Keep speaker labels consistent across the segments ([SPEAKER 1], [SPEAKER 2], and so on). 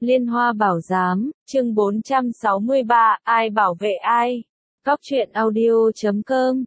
[SPEAKER 1] Liên Hoa Bảo Giám, chương 463, ai bảo vệ ai? Cóc truyện audio.com.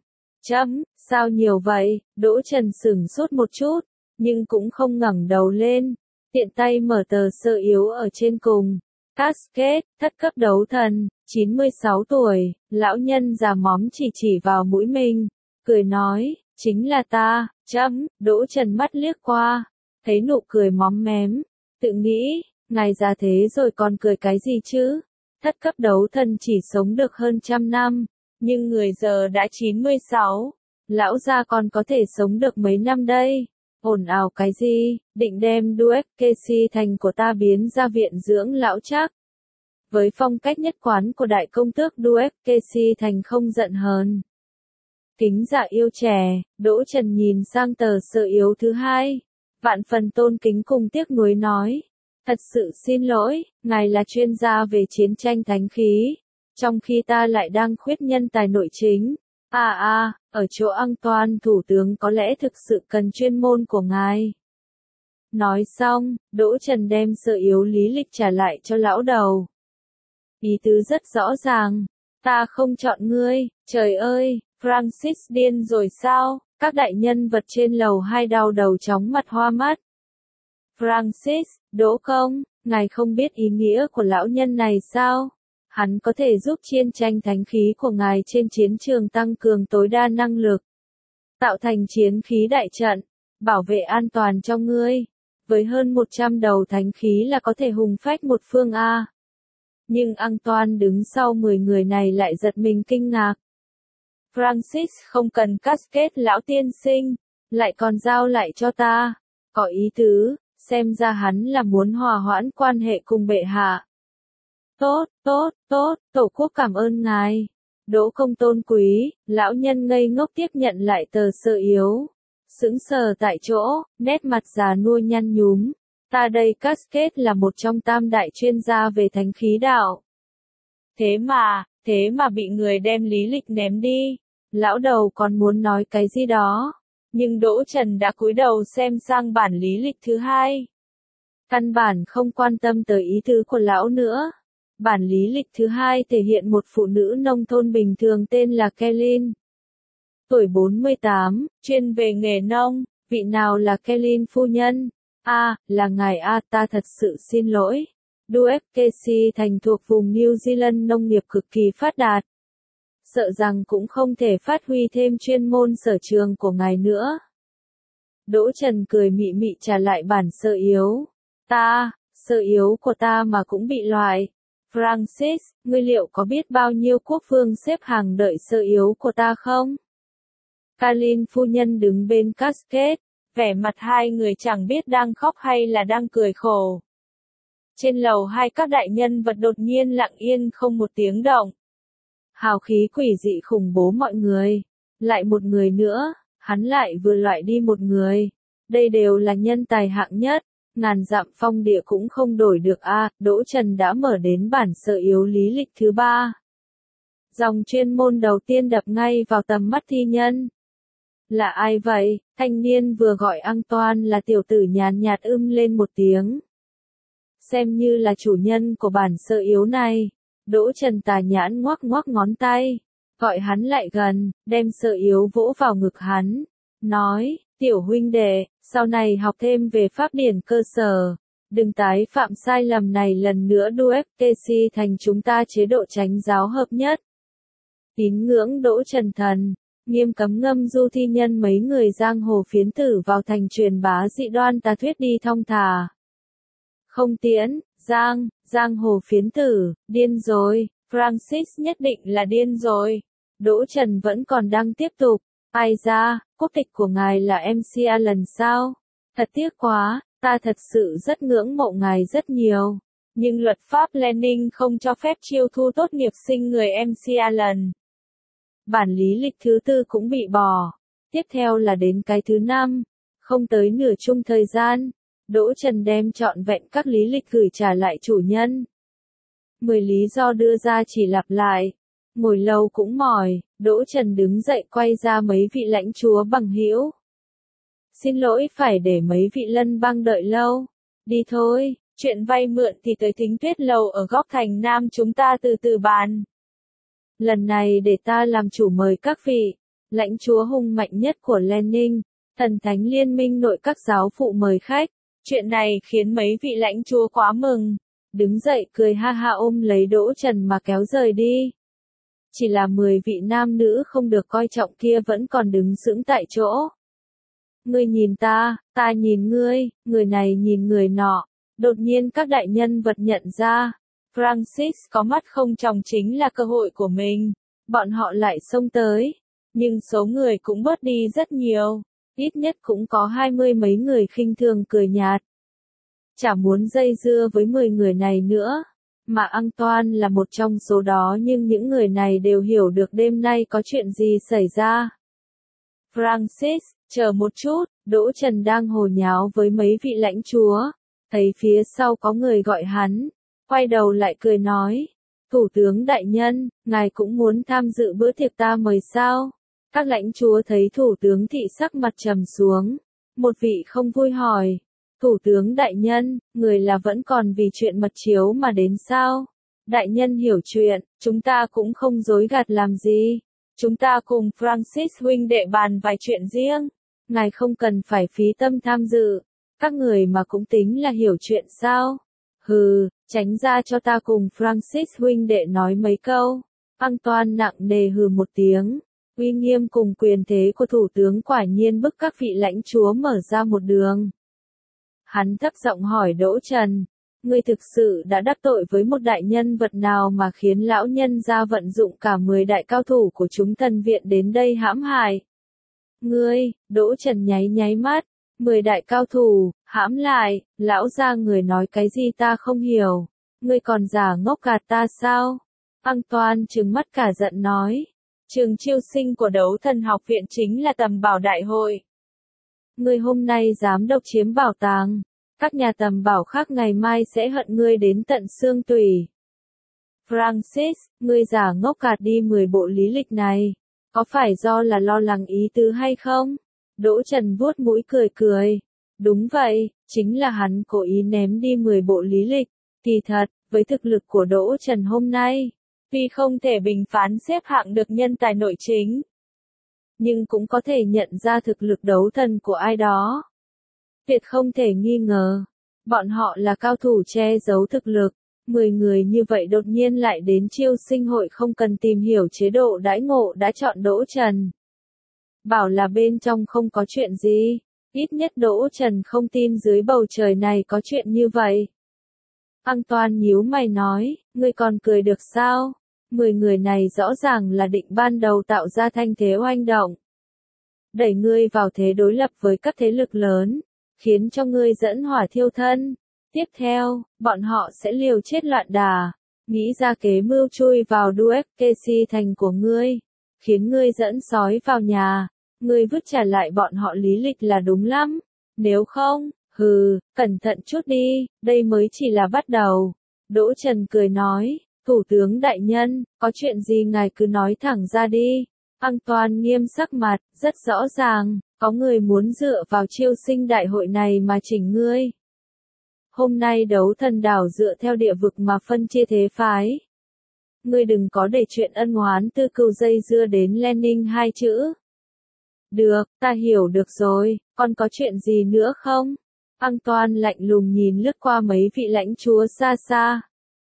[SPEAKER 1] Sao nhiều vậy? Đỗ Trần sửng sốt một chút, nhưng cũng không ngẩng đầu lên, tiện tay mở tờ sơ yếu ở trên cùng. Cascade, thất cấp đấu thần, 96 tuổi, lão nhân già móm chỉ vào mũi mình, cười nói, chính là ta. Đỗ Trần mắt liếc qua, thấy nụ cười móm mém, tự nghĩ, ngài già thế rồi còn cười cái gì chứ? Thất cấp đấu thần chỉ sống được hơn 100 năm, nhưng người giờ đã 96, lão già còn có thể sống được mấy năm đây? Ồn ào cái gì, định đem Duke thành của ta biến ra viện dưỡng lão chắc? Với phong cách nhất quán của đại công tước Duke thành không giận hờn. Kính dạ yêu trẻ, Đỗ Trần nhìn sang tờ sơ yếu thứ hai, vạn phần tôn kính cùng tiếc nuối nói. Thật sự xin lỗi, ngài là chuyên gia về chiến tranh thánh khí, trong khi ta lại đang khuyết nhân tài nội chính. Ở chỗ Antoine thủ tướng có lẽ thực sự cần chuyên môn của ngài. Nói xong, Đỗ Trần đem sơ yếu lý lịch trả lại cho lão đầu. Ý tứ rất rõ ràng, ta không chọn ngươi. Trời ơi, Francis điên rồi sao? Các đại nhân vật trên lầu 2 đau đầu chóng mặt hoa mắt. Francis, Đỗ công, ngài không biết ý nghĩa của lão nhân này sao? Hắn có thể giúp chiến tranh thánh khí của ngài trên chiến trường tăng cường tối đa năng lực, tạo thành chiến khí đại trận, bảo vệ an toàn cho ngươi. Với hơn 100 đầu thánh khí là có thể hùng phách một phương A. Nhưng Antoine đứng sau 10 người này lại giật mình kinh ngạc. Francis không cần cascade lão tiên sinh, lại còn giao lại cho ta. Có ý tứ, xem ra hắn là muốn hòa hoãn quan hệ cùng bệ hạ. Tốt, tổ quốc cảm ơn ngài. Đỗ công tôn quý, lão nhân ngây ngốc tiếp nhận lại tờ sơ yếu. Sững sờ tại chỗ, nét mặt già nua nhăn nhúm. Ta đây cascade là một trong tam đại chuyên gia về thánh khí đạo. Thế mà bị người đem lý lịch ném đi. Lão đầu còn muốn nói cái gì đó, nhưng Đỗ Trần đã cúi đầu xem sang bản lý lịch thứ hai. Căn bản không quan tâm tới ý tứ của lão nữa. Bản lý lịch thứ hai thể hiện một phụ nữ nông thôn bình thường tên là Kellyn. Tuổi 48, chuyên về nghề nông. Vị nào là Kellyn phu nhân? Là ngài ta thật sự xin lỗi. Duke thành thuộc vùng New Zealand nông nghiệp cực kỳ phát đạt. Sợ rằng cũng không thể phát huy thêm chuyên môn sở trường của ngài nữa. Đỗ Trần cười mị mị trả lại bản sơ yếu. Sơ yếu của ta mà cũng bị loại. Francis, ngươi liệu có biết bao nhiêu quốc vương xếp hàng đợi sơ yếu của ta không? Kalin phu nhân đứng bên cascade, vẻ mặt hai người chẳng biết đang khóc hay là đang cười khổ. Trên lầu 2 các đại nhân vật đột nhiên lặng yên không một tiếng động. Hào khí quỷ dị khủng bố mọi người. Lại một người nữa, hắn lại vừa loại đi một người. Đây đều là nhân tài hạng nhất, ngàn dặm phong địa cũng không đổi được Đỗ Trần đã mở đến bản sơ yếu lý lịch thứ 3. Dòng chuyên môn đầu tiên đập ngay vào tầm mắt thi nhân. Là ai vậy? Thanh niên vừa gọi Antoine là tiểu tử nhàn nhạt lên một tiếng. Xem như là chủ nhân của bản sơ yếu này. Đỗ Trần tà nhãn ngoắc ngón tay, gọi hắn lại gần, đem sơ yếu vỗ vào ngực hắn, nói, tiểu huynh đệ, sau này học thêm về pháp điển cơ sở, đừng tái phạm sai lầm này lần nữa. Duke thành chúng ta chế độ chánh giáo hợp nhất. Tín ngưỡng Đỗ Trần thần, nghiêm cấm ngâm du thi nhân mấy người giang hồ phiến tử vào thành truyền bá dị đoan tà thuyết đi thong thả. Không tiễn, giang hồ phiến tử, điên rồi, Francis nhất định là điên rồi. Đỗ Trần vẫn còn đang tiếp tục, ai ra, quốc tịch của ngài là MC Allen sao? Thật tiếc quá, ta thật sự rất ngưỡng mộ ngài rất nhiều. Nhưng luật pháp Lenin không cho phép chiêu thu tốt nghiệp sinh người MC Allen. Bản lý lịch thứ 4 cũng bị bỏ. Tiếp theo là đến cái thứ 5, không tới nửa chung thời gian. Đỗ Trần đem trọn vẹn các lý lịch gửi trả lại chủ nhân. 10 lý do đưa ra chỉ lặp lại. Ngồi lâu cũng mỏi, Đỗ Trần đứng dậy quay ra mấy vị lãnh chúa bằng hữu. Xin lỗi phải để mấy vị lân bang đợi lâu. Đi thôi, Chuyện vay mượn thì tới Thính Tuyết Lầu ở góc Thành Nam chúng ta từ từ bàn. Lần này để ta làm chủ mời các vị, lãnh chúa hung mạnh nhất của Lenin, thần thánh liên minh nội các giáo phụ mời khách. Chuyện này khiến mấy vị lãnh chúa quá mừng. Đứng dậy cười ha ha ôm lấy Đỗ Trần mà kéo rời đi. Chỉ là 10 vị nam nữ không được coi trọng kia vẫn còn đứng sững tại chỗ. Ngươi nhìn ta nhìn ngươi, người này nhìn người nọ. Đột nhiên các đại nhân vật nhận ra, Francis có mắt không tròng chính là cơ hội của mình. Bọn họ lại xông tới. Nhưng số người cũng bớt đi rất nhiều. Ít nhất cũng có 20 mấy người khinh thường cười nhạt. Chả muốn dây dưa với 10 người này nữa. Mà Antoine là một trong số đó nhưng những người này đều hiểu được đêm nay có chuyện gì xảy ra. Francis, chờ một chút, Đỗ Trần đang hồ nháo với mấy vị lãnh chúa. Thấy phía sau có người gọi hắn. Quay đầu lại cười nói. Thủ tướng đại nhân, ngài cũng muốn tham dự bữa tiệc ta mời sao? Các lãnh chúa thấy thủ tướng thị sắc mặt trầm xuống. Một vị không vui hỏi. Thủ tướng đại nhân, người là vẫn còn vì chuyện mật chiếu mà đến sao? Đại nhân hiểu chuyện, chúng ta cũng không dối gạt làm gì. Chúng ta cùng Francis huynh đệ bàn vài chuyện riêng. Ngài không cần phải phí tâm tham dự. Các người mà cũng tính là hiểu chuyện sao? Hừ, tránh ra cho ta cùng Francis huynh đệ nói mấy câu. Antoine nặng nề hừ một tiếng. Uy nghiêm cùng quyền thế của thủ tướng quả nhiên bức các vị lãnh chúa mở ra một đường. Hắn thấp giọng hỏi Đỗ Trần, ngươi thực sự đã đắc tội với một đại nhân vật nào mà khiến lão nhân ra vận dụng cả 10 đại cao thủ của chúng Tần viện đến đây hãm hại? Ngươi, Đỗ Trần nháy mắt, 10 đại cao thủ, hãm lại, lão gia người nói cái gì ta không hiểu, ngươi còn giả ngốc gạt ta sao? Antoine trừng mắt cả giận nói, trường chiêu sinh của Đấu Thần Học viện chính là tầm bảo đại hội. Ngươi hôm nay dám độc chiếm bảo tàng, các nhà tầm bảo khác ngày mai sẽ hận ngươi đến tận xương tủy. Francis, ngươi giả ngốc gạt đi 10 bộ lý lịch này, có phải do là lo lắng ý tứ hay không? Đỗ Trần vuốt mũi cười. Đúng vậy, chính là hắn cố ý ném đi 10 bộ lý lịch. Kỳ thật, với thực lực của Đỗ Trần hôm nay, tuy không thể bình phán xếp hạng được nhân tài nội chính, nhưng cũng có thể nhận ra thực lực đấu thần của ai đó. Tuyệt không thể nghi ngờ, bọn họ là cao thủ che giấu thực lực. 10 người như vậy đột nhiên lại đến chiêu sinh hội không cần tìm hiểu chế độ đãi ngộ đã chọn Đỗ Trần. Bảo là bên trong không có chuyện gì, ít nhất Đỗ Trần không tin dưới bầu trời này có chuyện như vậy. Antoine nhíu mày nói, ngươi còn cười được sao? 10 người này rõ ràng là định ban đầu tạo ra thanh thế oanh động. Đẩy ngươi vào thế đối lập với các thế lực lớn, khiến cho ngươi dẫn hỏa thiêu thân. Tiếp theo, bọn họ sẽ liều chết loạn đà, nghĩ ra kế mưu chui vào Duefkesi thành của ngươi, khiến ngươi dẫn sói vào nhà, ngươi vứt trả lại bọn họ lý lịch là đúng lắm, nếu không, cẩn thận chút đi, đây mới chỉ là bắt đầu. Đỗ Trần cười nói, thủ tướng đại nhân, có chuyện gì ngài cứ nói thẳng ra đi. Antoine nghiêm sắc mặt, rất rõ ràng, có người muốn dựa vào chiêu sinh đại hội này mà chỉnh ngươi. Hôm nay đấu thần đảo dựa theo địa vực mà phân chia thế phái. Ngươi đừng có để chuyện ân oán tư cừu dây dưa đến Lenin hai chữ. Được, ta hiểu được rồi, còn có chuyện gì nữa không? Antoine lạnh lùng nhìn lướt qua mấy vị lãnh chúa xa xa.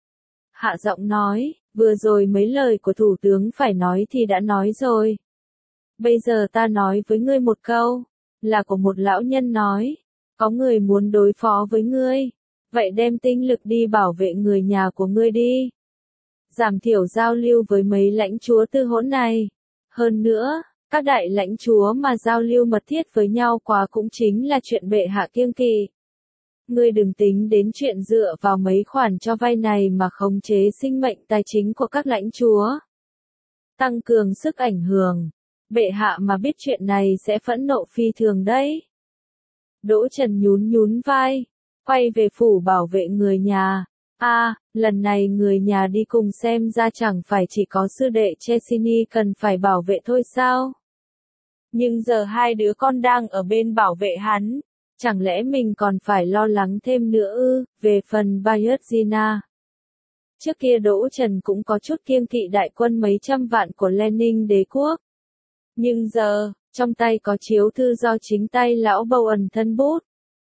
[SPEAKER 1] Hạ giọng nói, vừa rồi mấy lời của thủ tướng phải nói thì đã nói rồi. Bây giờ ta nói với ngươi một câu, là của một lão nhân nói, có người muốn đối phó với ngươi, vậy đem tinh lực đi bảo vệ người nhà của ngươi đi. Giảm thiểu giao lưu với mấy lãnh chúa tư hỗn này. Hơn nữa, các đại lãnh chúa mà giao lưu mật thiết với nhau quá cũng chính là chuyện bệ hạ kiêng kỵ. Ngươi đừng tính đến chuyện dựa vào mấy khoản cho vay này mà khống chế sinh mệnh tài chính của các lãnh chúa. Tăng cường sức ảnh hưởng. Bệ hạ mà biết chuyện này sẽ phẫn nộ phi thường đấy. Đỗ Trần nhún vai, quay về phủ bảo vệ người nhà. Lần này người nhà đi cùng xem ra chẳng phải chỉ có sư đệ Chesini cần phải bảo vệ thôi sao? Nhưng giờ hai đứa con đang ở bên bảo vệ hắn. Chẳng lẽ mình còn phải lo lắng thêm nữa ư? Về phần Bayezgina, trước kia Đỗ Trần cũng có chút kiêng kỵ đại quân mấy trăm vạn của Lenin đế quốc. Nhưng giờ, trong tay có chiếu thư do chính tay lão Bowen thân bút.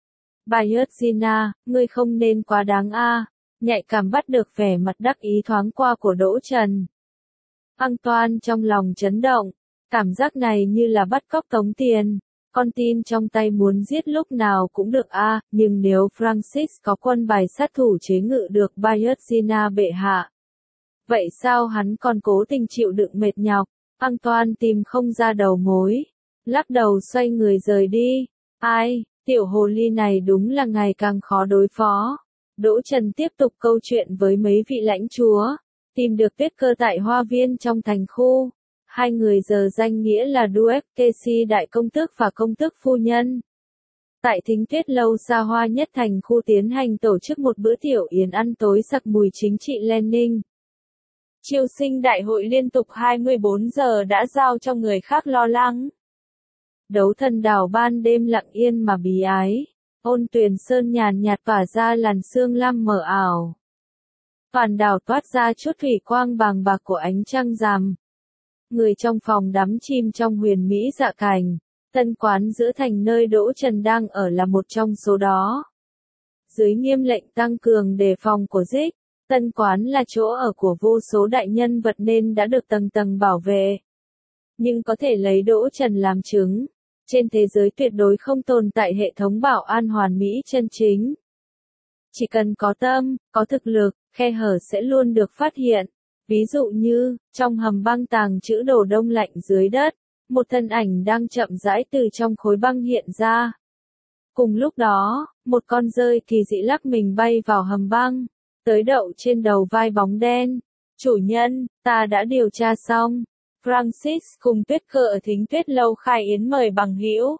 [SPEAKER 1] Bayezgina, ngươi không nên quá đáng a. Nhạy cảm bắt được vẻ mặt đắc ý thoáng qua của Đỗ Trần. Antoine trong lòng chấn động, cảm giác này như là bắt cóc tống tiền. Con tin trong tay muốn giết lúc nào cũng được a, nhưng nếu Francis có quân bài sát thủ chế ngự được Bayezgina bệ hạ, vậy sao hắn còn cố tình chịu đựng mệt nhọc? Antoine tìm không ra đầu mối, lắc đầu xoay người rời đi. Ai, tiểu hồ ly này đúng là ngày càng khó đối phó. Đỗ Trần tiếp tục câu chuyện với mấy vị lãnh chúa, tìm được Tuyết Cơ tại hoa viên trong thành khu. Hai người giờ danh nghĩa là Duke Casey đại công tước và công tước phu nhân. Tại thính tuyết lâu xa hoa nhất thành khu tiến hành tổ chức một bữa tiểu yến ăn tối sặc mùi chính trị Lenin. Triều sinh đại hội liên tục 24 giờ đã giao cho người khác lo lắng. Đấu thần đảo ban đêm lặng yên mà bí ái. Ôn tuyền sơn nhàn nhạt tỏa ra làn sương lam mờ ảo. Toàn đảo toát ra chút thủy quang bàng bạc của ánh trăng rằm. Người trong phòng đắm chim trong huyền mỹ dạ cảnh. Tân quán giữa thành nơi Đỗ Trần đang ở là một trong số đó. Dưới nghiêm lệnh tăng cường đề phòng của Dích, tân quán là chỗ ở của vô số đại nhân vật nên đã được tầng tầng bảo vệ. Nhưng có thể lấy Đỗ Trần làm chứng, trên thế giới tuyệt đối không tồn tại hệ thống bảo an hoàn mỹ chân chính. Chỉ cần có tâm, có thực lực, khe hở sẽ luôn được phát hiện. Ví dụ như, trong hầm băng tàng trữ đồ đông lạnh dưới đất, một thân ảnh đang chậm rãi từ trong khối băng hiện ra. Cùng lúc đó, một con dơi kỳ dị lắc mình bay vào hầm băng, tới đậu trên đầu vai bóng đen. Chủ nhân, ta đã điều tra xong. Francis cùng Tuyết Cơ ở thính tuyết lâu khai yến mời bằng hữu.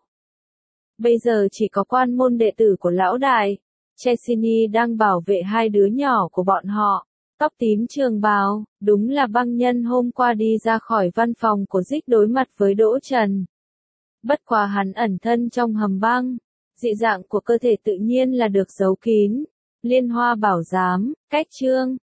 [SPEAKER 1] Bây giờ chỉ có quan môn đệ tử của lão đại, Chesini đang bảo vệ hai đứa nhỏ của bọn họ. Tóc tím trường bào, đúng là băng nhân hôm qua đi ra khỏi văn phòng của Dích đối mặt với Đỗ Trần. Bất quá hắn ẩn thân trong hầm băng, dị dạng của cơ thể tự nhiên là được giấu kín. Liên Hoa bảo giám, cách chương.